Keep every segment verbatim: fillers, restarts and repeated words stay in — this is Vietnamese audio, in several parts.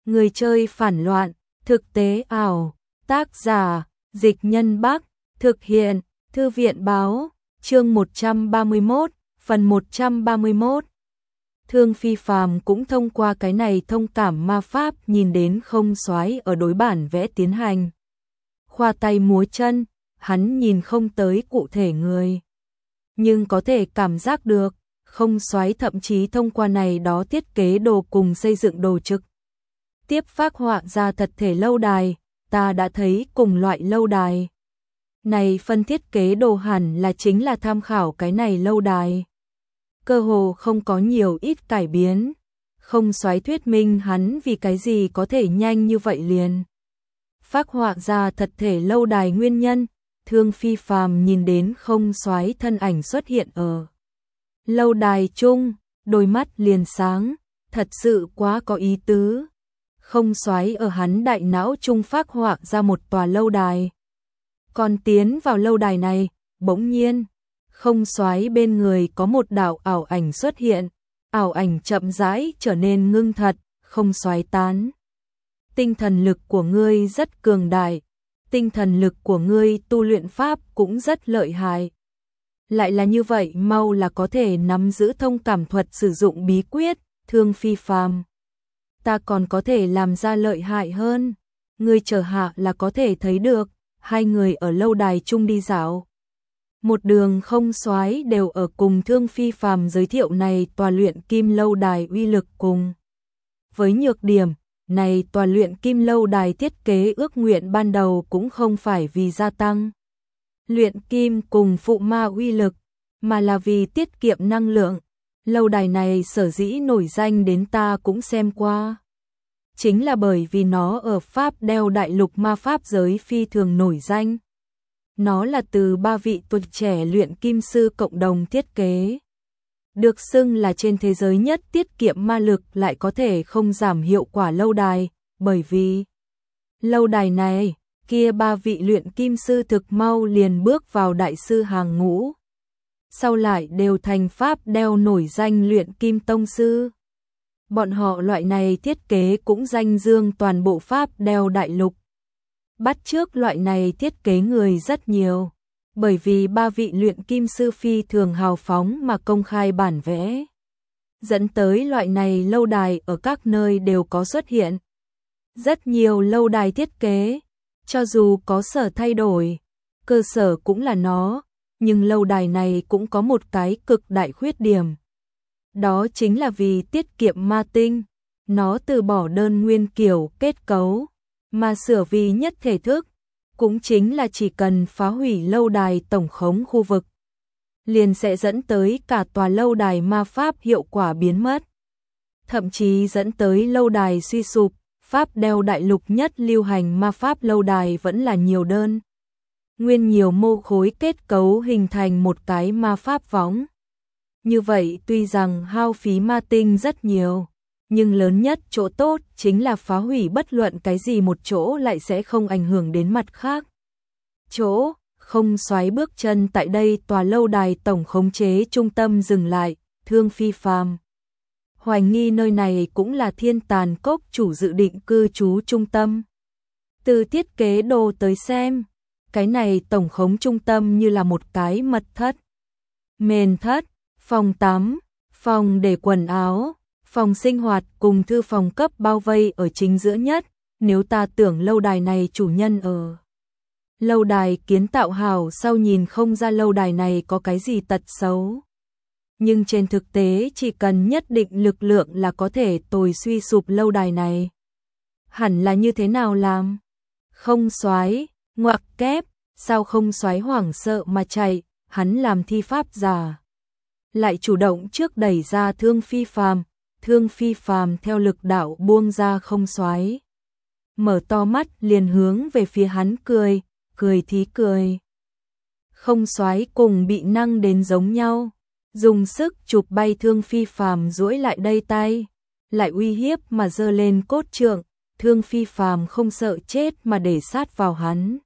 Người chơi phản loạn, thực tế ảo, tác giả, Dịch Nhân Bắc, thực hiện, Thư viện báo, chương một trăm ba mươi mốt, phần một trăm ba mươi mốt. Thương Phi Phàm cũng thông qua cái này thông cảm ma pháp nhìn đến không soái ở đối bản vẽ tiến hành. Khoa tay múa chân, hắn nhìn không tới cụ thể người. Nhưng có thể cảm giác được, không soái thậm chí thông qua này đó thiết kế đồ cùng xây dựng đồ trực. Tiếp phác họa ra thật thể lâu đài, ta đã thấy cùng loại lâu đài. Này phân thiết kế đồ hẳn là chính là tham khảo cái này lâu đài. Cơ hồ không có nhiều ít cải biến. Không soái thuyết minh hắn vì cái gì có thể nhanh như vậy liền. Phác họa ra thật thể lâu đài nguyên nhân, Thương Phi Phàm nhìn đến không soái thân ảnh xuất hiện ở lâu đài chung, đôi mắt liền sáng, thật sự quá có ý tứ. Không soái ở hắn đại não trung phác họa ra một tòa lâu đài. Còn tiến vào lâu đài này, bỗng nhiên, không soái bên người có một đạo ảo ảnh xuất hiện, ảo ảnh chậm rãi trở nên ngưng thật, không soái tán. Tinh thần lực của ngươi rất cường đại, tinh thần lực của ngươi tu luyện pháp cũng rất lợi hại. Lại là như vậy mau là có thể nắm giữ thông cảm thuật sử dụng bí quyết, Thương Phi Phàm. Ta còn có thể làm ra lợi hại hơn. Ngươi chờ hạ là có thể thấy được, hai người ở lâu đài chung đi dạo. Một đường không soái đều ở cùng Thương Phi Phàm giới thiệu này tòa luyện kim lâu đài uy lực cùng. Với nhược điểm, này tòa luyện kim lâu đài thiết kế ước nguyện ban đầu cũng không phải vì gia tăng luyện kim cùng phụ ma uy lực, mà là vì tiết kiệm năng lượng. Lâu đài này sở dĩ nổi danh đến ta cũng xem qua. Chính là bởi vì nó ở Pháp đeo đại lục ma pháp giới phi thường nổi danh. Nó là từ ba vị tuổi trẻ luyện kim sư cộng đồng thiết kế. Được xưng là trên thế giới nhất tiết kiệm ma lực lại có thể không giảm hiệu quả lâu đài, bởi vì lâu đài này, kia ba vị luyện kim sư thực mau liền bước vào đại sư hàng ngũ. Sau lại đều thành Pháp đeo nổi danh luyện kim tông sư. Bọn họ loại này thiết kế cũng danh dương toàn bộ Pháp đeo đại lục. Bắt chước loại này thiết kế người rất nhiều, bởi vì ba vị luyện kim sư phi thường hào phóng mà công khai bản vẽ. Dẫn tới loại này lâu đài ở các nơi đều có xuất hiện. Rất nhiều lâu đài thiết kế, cho dù có sở thay đổi, cơ sở cũng là nó. Nhưng lâu đài này cũng có một cái cực đại khuyết điểm. Đó chính là vì tiết kiệm ma tinh, nó từ bỏ đơn nguyên kiểu kết cấu, mà sửa vì nhất thể thức, cũng chính là chỉ cần phá hủy lâu đài tổng khống khu vực, liền sẽ dẫn tới cả tòa lâu đài ma pháp hiệu quả biến mất. Thậm chí dẫn tới lâu đài suy sụp, Pháp đeo đại lục nhất lưu hành ma pháp lâu đài vẫn là nhiều đơn. Nguyên nhiều mô khối kết cấu hình thành một cái ma pháp võng. Như vậy tuy rằng hao phí ma tinh rất nhiều, nhưng lớn nhất chỗ tốt chính là phá hủy bất luận cái gì một chỗ lại sẽ không ảnh hưởng đến mặt khác. Chỗ, không soái bước chân tại đây tòa lâu đài tổng khống chế trung tâm dừng lại, Thương Phi Phàm. Hoài nghi nơi này cũng là Thiên Tàn Cốc chủ dự định cư trú trung tâm. Từ thiết kế đồ tới xem, cái này tổng khống trung tâm như là một cái mật thất, mền thất, phòng tắm, phòng để quần áo, phòng sinh hoạt cùng thư phòng cấp bao vây ở chính giữa nhất. Nếu ta tưởng lâu đài này chủ nhân ở lâu đài kiến tạo hào sau nhìn không ra lâu đài này có cái gì tật xấu. Nhưng trên thực tế chỉ cần nhất định lực lượng là có thể tồi suy sụp lâu đài này. Hẳn là như thế nào làm? Không soái ngoặc kép, sao không soái hoảng sợ mà chạy, hắn làm thi pháp giả. Lại chủ động trước đẩy ra Thương Phi Phàm, Thương Phi Phàm theo lực đạo buông ra không soái. Mở to mắt liền hướng về phía hắn cười, cười thí cười. Không soái cùng bị năng đến giống nhau, dùng sức chụp bay Thương Phi Phàm duỗi lại đây tay, lại uy hiếp mà giơ lên cốt trượng. Thương Phi Phàm không sợ chết mà để sát vào hắn.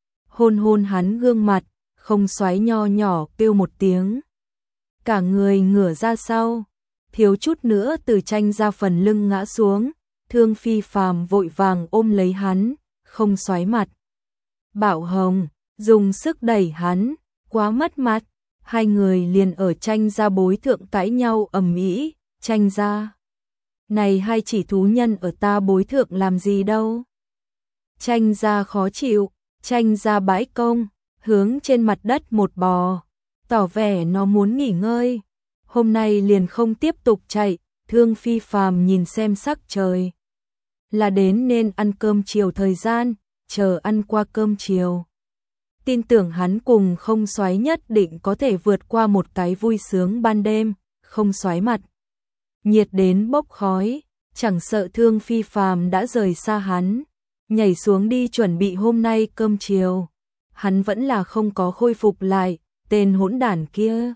Hôn hôn hắn gương mặt, không soái nho nhỏ kêu một tiếng. Cả người ngửa ra sau, thiếu chút nữa từ tranh ra phần lưng ngã xuống, Thương Phi Phàm vội vàng ôm lấy hắn, không xoáy mặt. Bảo Hồng dùng sức đẩy hắn, quá mất mặt. Hai người liền ở Tranh gia bối thượng cãi nhau ầm ĩ. Tranh gia, này hai chỉ thú nhân ở ta bối thượng làm gì đâu. Tranh gia khó chịu, Tranh gia bãi công, hướng trên mặt đất một bò, tỏ vẻ nó muốn nghỉ ngơi. Hôm nay liền không tiếp tục chạy. Thương Phi Phàm nhìn xem sắc trời, là đến nên ăn cơm chiều thời gian, chờ ăn qua cơm chiều. Tin tưởng hắn cùng không xoáy nhất định có thể vượt qua một cái vui sướng ban đêm. Không xoáy mặt nhiệt đến bốc khói, chẳng sợ Thương Phi Phàm đã rời xa hắn, nhảy xuống đi chuẩn bị hôm nay cơm chiều. Hắn vẫn là không có khôi phục lại, tên hỗn đản kia.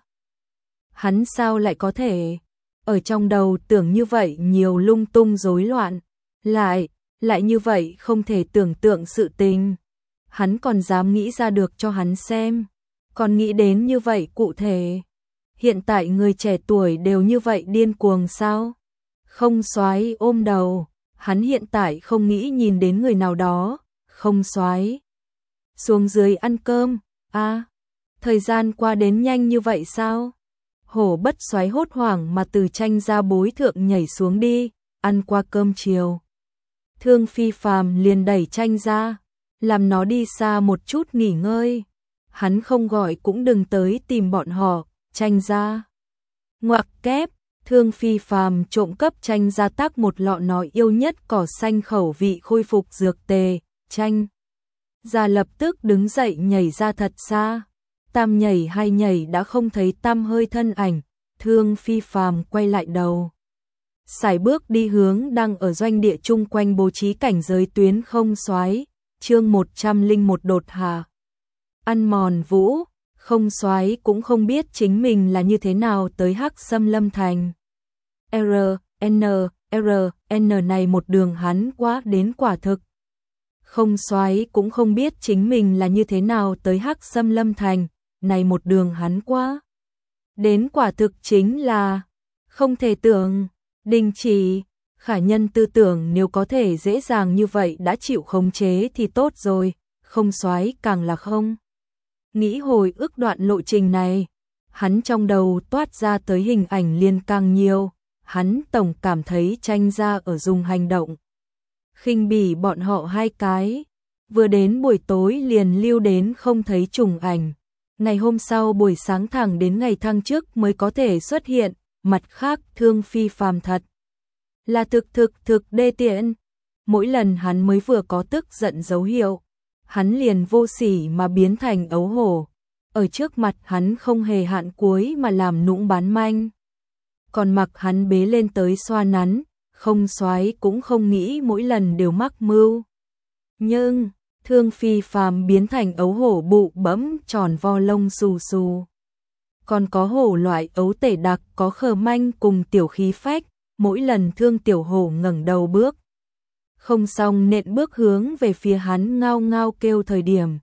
Hắn sao lại có thể ở trong đầu tưởng như vậy nhiều lung tung rối loạn, lại, lại như vậy không thể tưởng tượng sự tình. Hắn còn dám nghĩ ra được cho hắn xem, còn nghĩ đến như vậy cụ thể. Hiện tại người trẻ tuổi đều như vậy điên cuồng sao? Không xoáy ôm đầu, hắn hiện tại không nghĩ nhìn đến người nào đó. Không xoáy xuống dưới ăn cơm, a à, thời gian qua đến nhanh như vậy sao? Hổ Bất Xoáy hốt hoảng mà từ Tranh gia bối thượng nhảy xuống đi, ăn qua cơm chiều. Thương Phi Phàm liền đẩy Tranh ra, làm nó đi xa một chút nghỉ ngơi. Hắn không gọi cũng đừng tới tìm bọn họ. Tranh gia, ngoặc kép, Thương Phi Phàm trộm cấp Tranh gia tác một lọ nói yêu nhất cỏ xanh khẩu vị khôi phục dược tề. Tranh gia lập tức đứng dậy nhảy ra thật xa. Tam nhảy hai nhảy đã không thấy tăm hơi thân ảnh. Thương Phi Phàm quay lại đầu, sải bước đi hướng đang ở doanh địa chung quanh bố trí cảnh giới tuyến. Không xoáy, chương một trăm lẻ một đột hạ. Ăn mòn vũ, Không xoáy cũng không biết chính mình là như thế nào tới Hắc Xâm Lâm Thành. R, N, R, N này một đường hắn quá đến quả thực. Không xoáy cũng không biết chính mình là như thế nào tới Hắc Xâm Lâm Thành, này một đường hắn quá đến quả thực chính là không thể tưởng. Đình chỉ, khả nhân tư tưởng nếu có thể dễ dàng như vậy đã chịu khống chế thì tốt rồi, không xoáy càng là không. Nghĩ hồi ức đoạn lộ trình này, hắn trong đầu toát ra tới hình ảnh liền càng nhiều, hắn tổng cảm thấy Tranh gia ở dùng hành động khinh bỉ bọn họ hai cái. Vừa đến buổi tối liền lưu đến không thấy trùng ảnh, ngày hôm sau buổi sáng thẳng đến ngày thăng chức mới có thể xuất hiện. Mặt khác Thương Phi Phàm thật là thực thực thực đê tiện. Mỗi lần hắn mới vừa có tức giận dấu hiệu, hắn liền vô sỉ mà biến thành ấu hổ. Ở trước mặt hắn không hề hạn cuối mà làm nũng bán manh. Còn mặc hắn bế lên tới xoa nắn, không xoáy cũng không nghĩ mỗi lần đều mắc mưu. Nhưng, Thương Phi Phàm biến thành ấu hổ bụ bẫm tròn vo lông xù xù. Còn có hổ loại ấu tể đặc có khờ manh cùng tiểu khí phách, mỗi lần Thương tiểu hổ ngẩng đầu bước không xong nện bước hướng về phía hắn ngao ngao kêu thời điểm,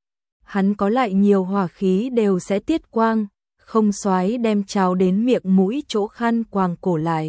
hắn có lại nhiều hỏa khí đều sẽ tiết quang. Không xoáy đem trào đến miệng mũi chỗ khăn quàng cổ lại,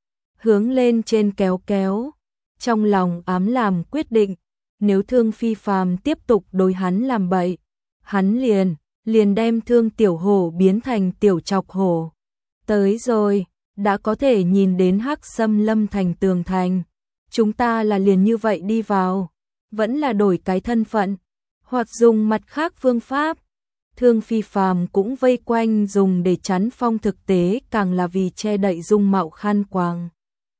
hướng lên trên kéo kéo, trong lòng ám làm quyết định, nếu Thương Phi Phàm tiếp tục đối hắn làm bậy, hắn liền liền đem Thương tiểu hổ biến thành tiểu chọc hổ. Tới rồi, đã có thể nhìn đến Hắc Xâm Lâm Thành tường thành. Chúng ta là liền như vậy đi vào, vẫn là đổi cái thân phận, hoặc dùng mặt khác phương pháp. Thương Phi Phàm cũng vây quanh dùng để chắn phong thực tế, càng là vì che đậy dung mạo khăn quàng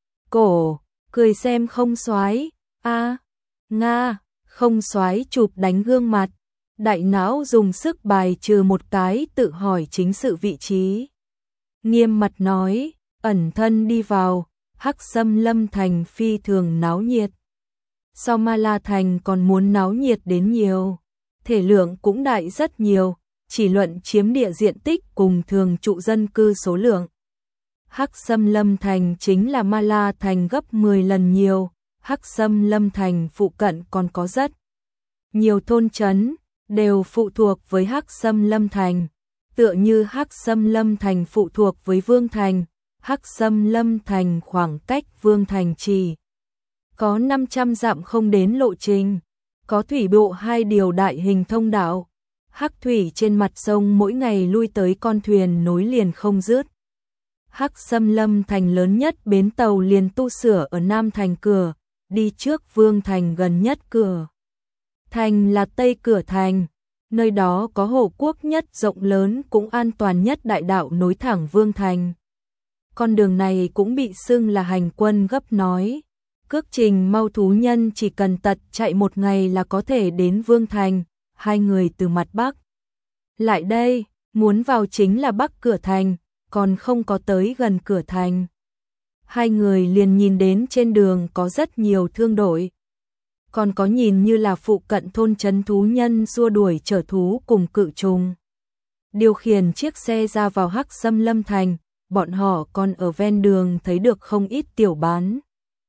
cổ, cười xem không xoáy. A, nga, không xoáy chụp đánh gương mặt, đại não dùng sức bài trừ một cái tự hỏi chính sự vị trí. Nghiêm mặt nói, ẩn thân đi vào, Hắc Xâm Lâm Thành phi thường náo nhiệt. So Ma La Thành còn muốn náo nhiệt đến nhiều, thể lượng cũng đại rất nhiều, chỉ luận chiếm địa diện tích cùng thường trụ dân cư số lượng. Hắc Xâm Lâm Thành chính là Ma La Thành gấp mười lần nhiều, Hắc Xâm Lâm Thành phụ cận còn có rất nhiều thôn trấn, đều phụ thuộc với Hắc Xâm Lâm Thành, tựa như Hắc Xâm Lâm Thành phụ thuộc với Vương Thành, Hắc Xâm Lâm Thành khoảng cách Vương Thành chỉ có năm trăm dặm không đến lộ trình, có thủy bộ hai điều đại hình thông đạo, hắc thủy trên mặt sông mỗi ngày lui tới con thuyền nối liền không dứt. Hắc Xâm Lâm thành lớn nhất bến tàu liền tu sửa ở Nam thành cửa, đi trước Vương thành gần nhất cửa thành là Tây Cửa thành, nơi đó có hồ quốc nhất rộng lớn cũng an toàn nhất đại đạo nối thẳng Vương thành. Con đường này cũng bị xưng là hành quân gấp nói, cước trình mau thú nhân chỉ cần tật chạy một ngày là có thể đến Vương thành. Hai người từ mặt Bắc lại đây, muốn vào chính là Bắc Cửa thành, còn không có tới gần cửa thành. Hai người liền nhìn đến trên đường có rất nhiều thương đội, còn có nhìn như là phụ cận thôn trấn thú nhân xua đuổi chở thú cùng cự trùng. Điều khiển chiếc xe ra vào Hắc Xâm Lâm thành, bọn họ còn ở ven đường thấy được không ít tiểu bán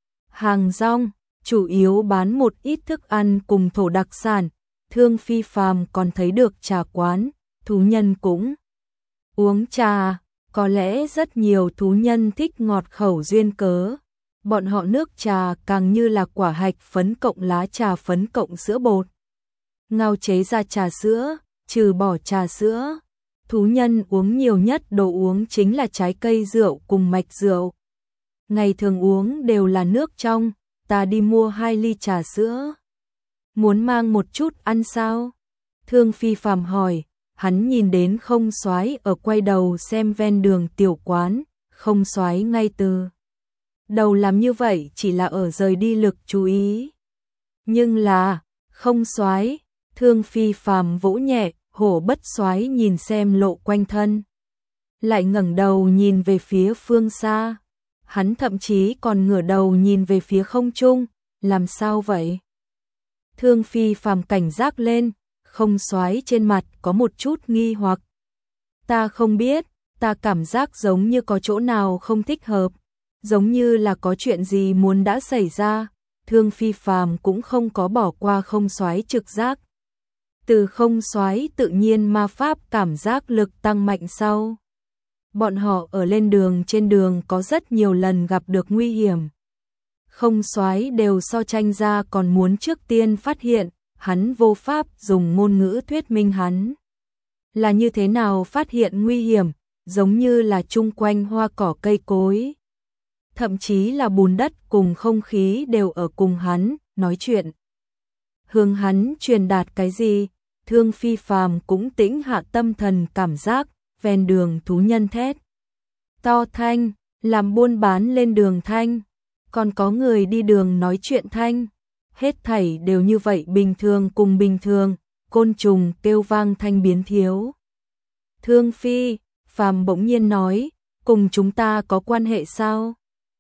hàng rong, chủ yếu bán một ít thức ăn cùng thổ đặc sản. Thương Phi Phàm còn thấy được trà quán, thú nhân cũng uống trà, có lẽ rất nhiều thú nhân thích ngọt khẩu duyên cớ. Bọn họ nước trà càng như là quả hạch phấn cộng lá trà phấn cộng sữa bột. Ngao chế ra trà sữa, trừ bỏ trà sữa, thú nhân uống nhiều nhất đồ uống chính là trái cây rượu cùng mạch rượu. Ngày thường uống đều là nước trong, ta đi mua hai ly trà sữa. Muốn mang một chút ăn sao? Thương Phi Phàm hỏi, hắn nhìn đến Không Soái ở quay đầu xem ven đường tiểu quán, Không Soái ngay từ đầu làm như vậy chỉ là ở rời đi lực chú ý. Nhưng là, Không Soái, Thương Phi Phàm vỗ nhẹ, Hổ Bất Soái nhìn xem lộ quanh thân, lại ngẩng đầu nhìn về phía phương xa. Hắn thậm chí còn ngửa đầu nhìn về phía không trung, làm sao vậy? Thương Phi Phàm cảnh giác lên, Không Soái trên mặt có một chút nghi hoặc. Ta không biết, ta cảm giác giống như có chỗ nào không thích hợp, giống như là có chuyện gì muốn đã xảy ra. Thương Phi Phàm cũng không có bỏ qua Không Soái trực giác. Từ Không Soái tự nhiên ma pháp cảm giác lực tăng mạnh sau. Bọn họ ở lên đường trên đường có rất nhiều lần gặp được nguy hiểm. Không Soái đều so tranh ra còn muốn trước tiên phát hiện, hắn vô pháp dùng ngôn ngữ thuyết minh hắn là như thế nào phát hiện nguy hiểm, giống như là chung quanh hoa cỏ cây cối, thậm chí là bùn đất cùng không khí đều ở cùng hắn nói chuyện. Hướng hắn truyền đạt cái gì, Thương Phi Phàm cũng tĩnh hạ tâm thần cảm giác, ven đường thú nhân thét to thanh, làm buôn bán lên đường thanh, còn có người đi đường nói chuyện thanh, hết thảy đều như vậy bình thường cùng bình thường, côn trùng kêu vang thanh biến thiếu. Thương Phi Phàm bỗng nhiên nói, cùng chúng ta có quan hệ sao?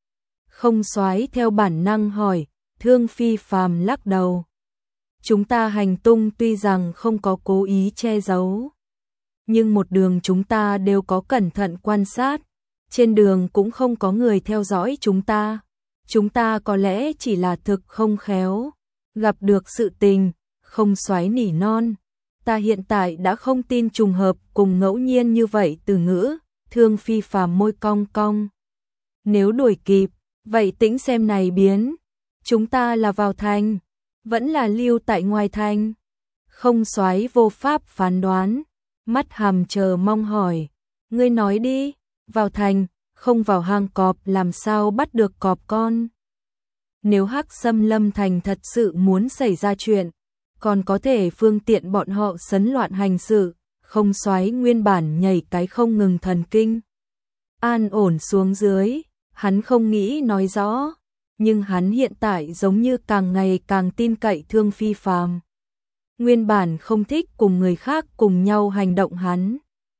Không Soái theo bản năng hỏi, Thương Phi Phàm lắc đầu. Chúng ta hành tung tuy rằng không có cố ý che giấu, nhưng một đường chúng ta đều có cẩn thận quan sát, trên đường cũng không có người theo dõi chúng ta. Chúng ta có lẽ chỉ là thực không khéo, gặp được sự tình. Không Soái nỉ non. Ta hiện tại đã không tin trùng hợp cùng ngẫu nhiên như vậy từ ngữ. Thương Phi Phàm môi cong cong. Nếu đuổi kịp, vậy tĩnh xem này biến. Chúng ta là vào thành, vẫn là lưu tại ngoài thành? Không Soái vô pháp phán đoán, mắt hàm chờ mong hỏi. Ngươi nói đi, vào thành, không vào hang cọp làm sao bắt được cọp con? Nếu Hắc Xâm Lâm thành thật sự muốn xảy ra chuyện, còn có thể phương tiện bọn họ sấn loạn hành sự. Không Soái nguyên bản nhảy cái không ngừng thần kinh. An ổn xuống dưới, hắn không nghĩ nói rõ, nhưng hắn hiện tại giống như càng ngày càng tin cậy Thương Phi Phàm. Nguyên bản không thích cùng người khác cùng nhau hành động hắn.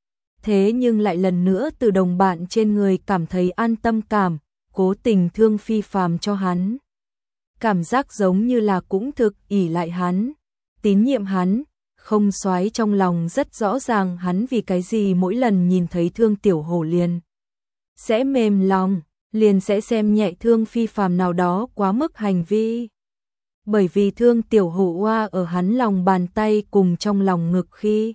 Thế nhưng lại lần nữa từ đồng bạn trên người cảm thấy an tâm cảm, cố tình Thương Phi Phàm cho hắn. Cảm giác giống như là cũng thực ỷ lại hắn, tín nhiệm hắn. Không Soái trong lòng rất rõ ràng hắn vì cái gì mỗi lần nhìn thấy Thương Tiểu Hổ liền sẽ mềm lòng, liền sẽ xem nhẹ Thương Phi Phàm nào đó quá mức hành vi. Bởi vì Thương Tiểu Hổ oa ở hắn lòng bàn tay cùng trong lòng ngực khi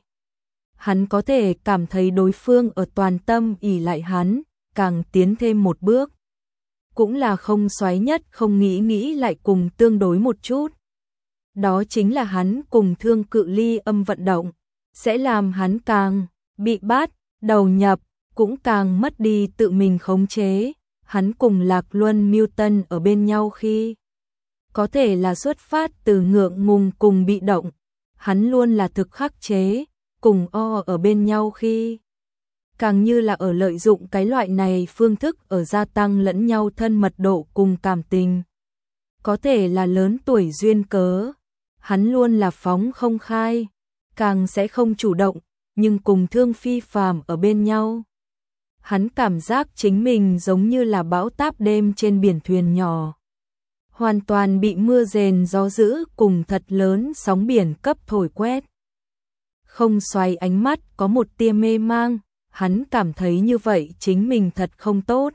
hắn có thể cảm thấy đối phương ở toàn tâm ỷ lại hắn, càng tiến thêm một bước. cũng là không xoáy nhất không nghĩ nghĩ lại cùng tương đối một chút. Đó chính là hắn cùng Thương Cự Ly âm vận động, sẽ làm hắn càng bị bắt, đầu nhập, cũng càng mất đi tự mình khống chế. Hắn cùng Lạc Luân Milton ở bên nhau khi có thể là xuất phát từ ngượng ngùng cùng bị động, hắn luôn là thực khắc chế, cùng o ở bên nhau khi càng như là ở lợi dụng cái loại này phương thức ở gia tăng lẫn nhau thân mật độ cùng cảm tình. Có thể là lớn tuổi duyên cớ, hắn luôn là phóng không khai, càng sẽ không chủ động, nhưng cùng Thương Phi Phàm ở bên nhau. Hắn cảm giác chính mình giống như là bão táp đêm trên biển thuyền nhỏ. Hoàn toàn bị mưa rền gió dữ cùng thật lớn sóng biển cấp thổi quét. Không xoay ánh mắt có một tia mê mang, hắn cảm thấy như vậy chính mình thật không tốt.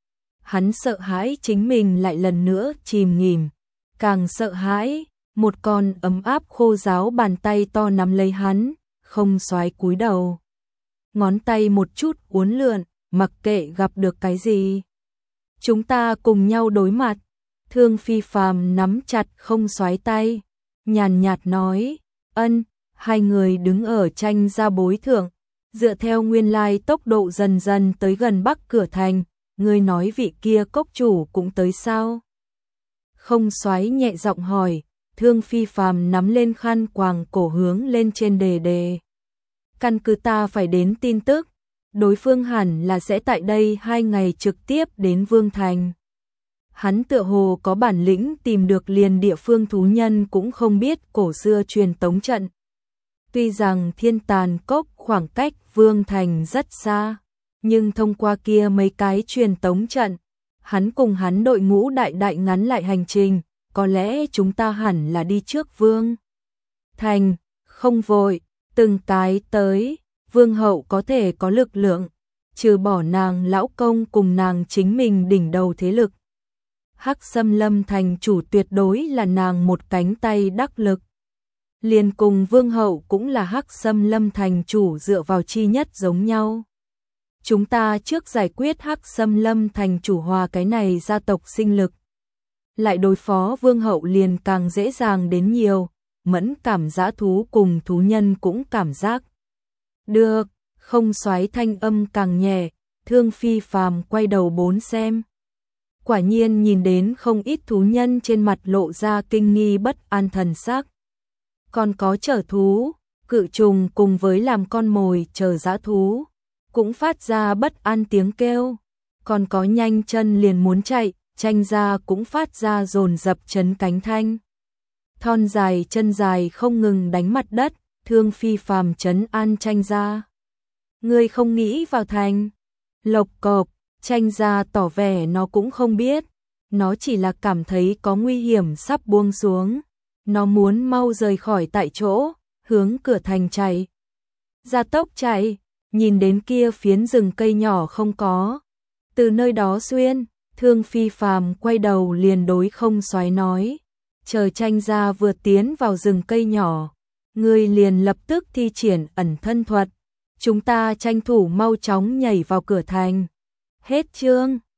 Hắn sợ hãi chính mình lại lần nữa chìm nghỉm, càng sợ hãi, một con ấm áp khô ráo bàn tay to nắm lấy hắn, không xoáy cúi đầu. Ngón tay một chút uốn lượn, mặc kệ gặp được cái gì. Chúng ta cùng nhau đối mặt. Thương Phi Phàm nắm chặt không xoáy tay, nhàn nhạt nói, ân, hai người đứng ở tranh ra bối thượng, dựa theo nguyên lai tốc độ dần dần tới gần bắc cửa thành, ngươi nói vị kia cốc chủ cũng tới sao? Không xoáy nhẹ giọng hỏi, Thương Phi Phàm nắm lên khăn quàng cổ hướng lên trên đề đề. Căn cứ ta phải đến tin tức, đối phương hẳn là sẽ tại đây hai ngày trực tiếp đến Vương Thành. Hắn tựa hồ có bản lĩnh tìm được liền địa phương thú nhân cũng không biết cổ xưa truyền tống trận. Tuy rằng Thiên Tàn Cốc khoảng cách Vương Thành rất xa, nhưng thông qua kia mấy cái truyền tống trận, hắn cùng hắn đội ngũ đại đại ngắn lại hành trình, có lẽ chúng ta hẳn là đi trước Vương Thành, không vội, từng cái tới, Vương hậu có thể có lực lượng, trừ bỏ nàng lão công cùng nàng chính mình đỉnh đầu thế lực. Hắc Xâm Lâm thành chủ tuyệt đối là nàng một cánh tay đắc lực. Liền cùng Vương hậu cũng là Hắc Xâm Lâm thành chủ dựa vào chi nhất giống nhau. Chúng ta trước giải quyết Hắc Xâm Lâm thành chủ hòa cái này gia tộc sinh lực. Lại đối phó Vương hậu liền càng dễ dàng đến nhiều, mẫn cảm dã thú cùng thú nhân cũng cảm giác. Được, không xoáy thanh âm càng nhẹ, Thương Phi Phàm quay đầu bốn xem. Quả nhiên nhìn đến không ít thú nhân trên mặt lộ ra kinh nghi bất an thần sắc. Còn có chở thú, cự trùng cùng với làm con mồi chờ dã thú, cũng phát ra bất an tiếng kêu. Còn có nhanh chân liền muốn chạy, tranh ra cũng phát ra dồn dập chấn cánh thanh. Thon dài chân dài không ngừng đánh mặt đất, Thương Phi Phàm chấn an tranh ra. Ngươi không nghĩ vào thành. Lộc cộp, tranh ra tỏ vẻ nó cũng không biết. Nó chỉ là cảm thấy có nguy hiểm sắp buông xuống. Nó muốn mau rời khỏi tại chỗ, hướng cửa thành chạy. Gia tốc chạy, nhìn đến kia phiến rừng cây nhỏ không có. Từ nơi đó xuyên, Thương Phi Phàm quay đầu liền đối không xoáy nói. Chờ tranh ra vừa tiến vào rừng cây nhỏ, ngươi liền lập tức thi triển ẩn thân thuật. Chúng ta tranh thủ mau chóng nhảy vào cửa thành. Hết chương.